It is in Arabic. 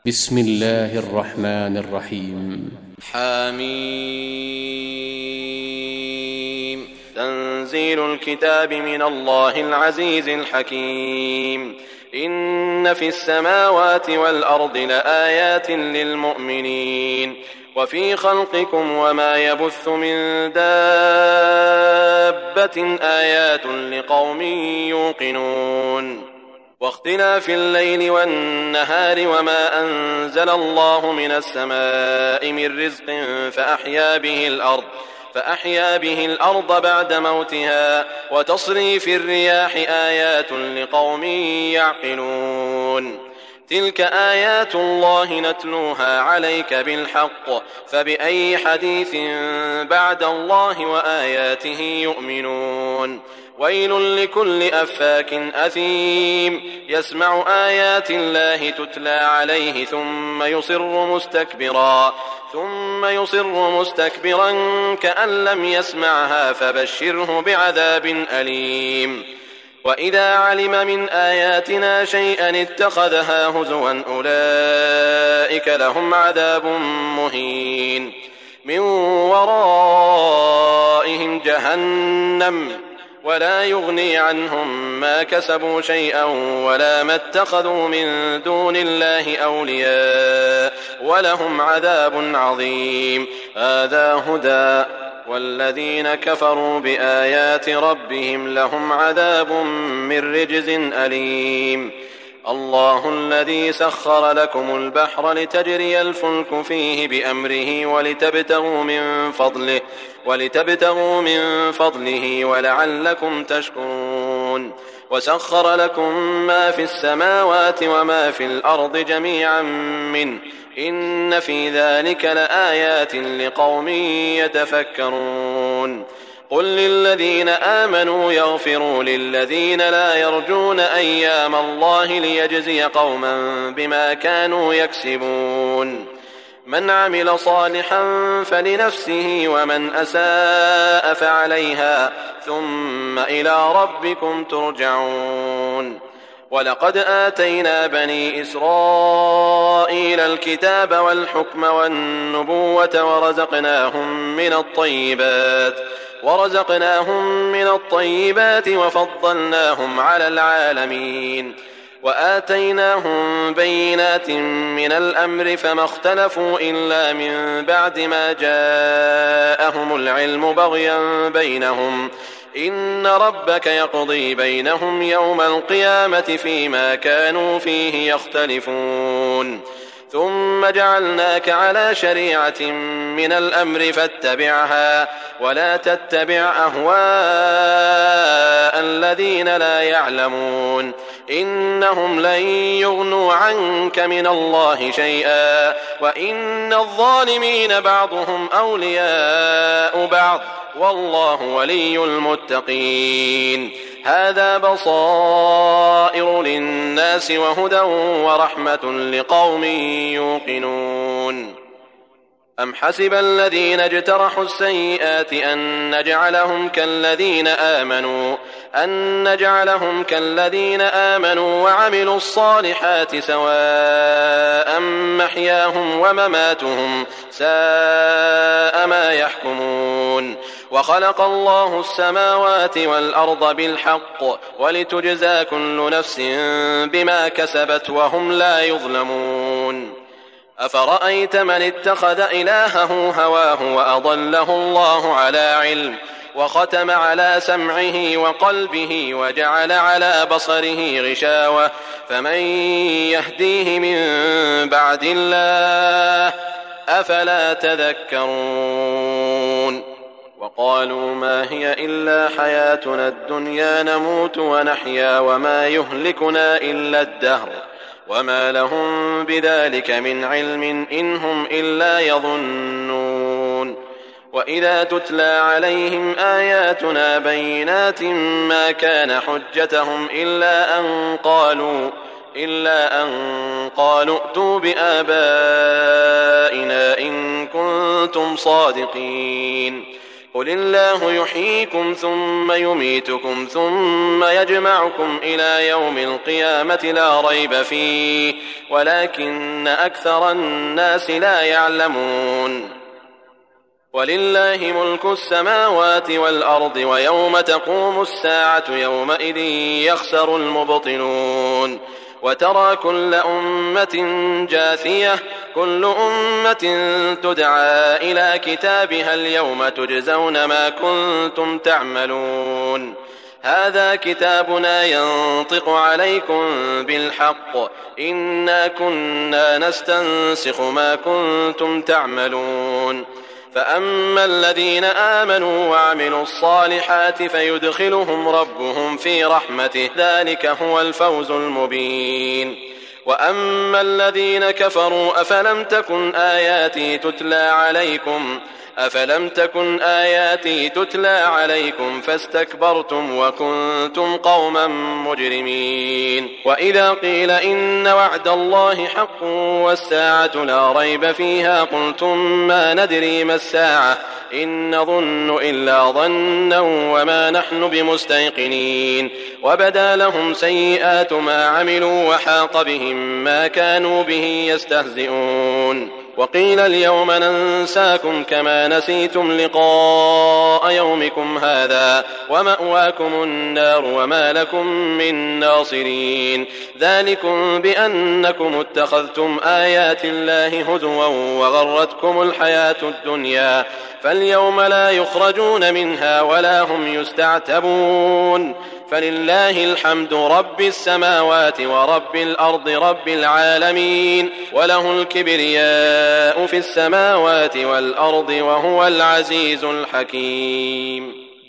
بسم الله الرحمن الرحيم. حميم. تنزيل الكتاب من الله العزيز الحكيم. إن في السماوات والأرض لآيات للمؤمنين وفي خلقكم وما يبث من دابة آيات لقوم يوقنون. واختلاف الليل والنهار وما أنزل الله من السماء من رزق فأحيا به الأرض بعد موتها وتصريف الرياح آيات لقوم يعقلون. تلك آيات الله نتلوها عليك بالحق فبأي حديث بعد الله وآياته يؤمنون. ويل لكل أفاك أثيم يسمع آيات الله تتلى عليه ثم يصر مستكبرا كأن لم يسمعها فبشره بعذاب أليم. وإذا علم من آياتنا شيئا اتخذها هزوا أولئك لهم عذاب مهين من ورائهم جهنم ولا يغني عنهم ما كسبوا شيئا ولا ما اتخذوا من دون الله أولياء ولهم عذاب عظيم. هذا هدى والذين كفروا بآيات ربهم لهم عذاب من رجز أليم. الله الذي سخر لكم البحر لتجري الفلك فيه بأمره ولتبتغوا من فضله ولعلكم تشكرون. وسخر لكم ما في السماوات وما في الأرض جميعا منه إن في ذلك لآيات لقوم يتفكرون. قل للذين آمنوا يغفروا للذين لا يرجون أيام الله ليجزي قوما بما كانوا يكسبون. من عمل صالحا فلنفسه ومن أساء فعليها ثم إلى ربكم ترجعون. ولقد آتينا بني إسرائيل الكتاب والحكم والنبوة ورزقناهم من الطيبات وفضلناهم على العالمين. وآتيناهم بينات من الأمر فما اختلفوا إلا من بعد ما جاءهم العلم بغيا بينهم. إن ربك يقضي بينهم يوم القيامة فيما كانوا فيه يختلفون. ثم جعلناك على شريعة من الأمر فاتبعها ولا تتبع أهواء الذين لا يعلمون إنهم لن يغنوا عنك من الله شيئا وإن الظالمين بعضهم أولياء بعض والله ولي المتقين. هذا بصائر للناس وهدى ورحمة لقوم يوقنون. أم حسب الذين اجترحوا السيئات أن نجعلهم كالذين آمنوا وعملوا الصالحات سواء محياهم ومماتهم ساء ما يحكمون. وخلق الله السماوات والأرض بالحق ولتجزى كل نفس بما كسبت وهم لا يظلمون. أفرأيت من اتخذ إلهه هواه وأضله الله على علم وختم على سمعه وقلبه وجعل على بصره غشاوة فمن يهديه من بعد الله أفلا تذكرون. وقالوا ما هي إلا حياتنا الدنيا نموت ونحيا وما يهلكنا إلا الدهر وما لهم بذلك من علم إن هم إلا يظنون. وإذا تتلى عليهم آياتنا بينات ما كان حجتهم إلا أن قالوا ائتوا بآبائنا إن كنتم صادقين. قل الله يحييكم ثم يميتكم ثم يجمعكم إلى يوم القيامة لا ريب فيه ولكن أكثر الناس لا يعلمون ولله ملك السماوات والأرض ويوم تقوم الساعة يومئذ يخسر المبطلون وترى كل أمة جاثية كل أمة تدعى إلى كتابها اليوم تجزون ما كنتم تعملون هذا كتابنا ينطق عليكم بالحق إنا كنا نستنسخ ما كنتم تعملون فأما الذين آمنوا وعملوا الصالحات فيدخلهم ربهم في رحمته ذلك هو الفوز المبين وأما الذين كفروا أفلم تكن آياتي تتلى عليكم فاستكبرتم وكنتم قوما مجرمين وإذا قيل إن وعد الله حق والساعة لا ريب فيها قلتم ما ندري ما الساعة إن نظن إلا ظنا وما نحن بمستيقنين وبدا لهم سيئات ما عملوا وحاق بهم ما كانوا به يستهزئون وقيل اليوم ننساكم كما نسيتم لقاء يومكم هذا ومأواكم النار وما لكم من ناصرين ذلكم بأنكم اتخذتم آيات الله هزوا وغرتكم الحياة الدنيا فاليوم لا يخرجون منها ولا هم يستعتبون فلله الحمد رب السماوات ورب الأرض رب العالمين وله الكبرياء في السماوات والأرض وهو العزيز الحكيم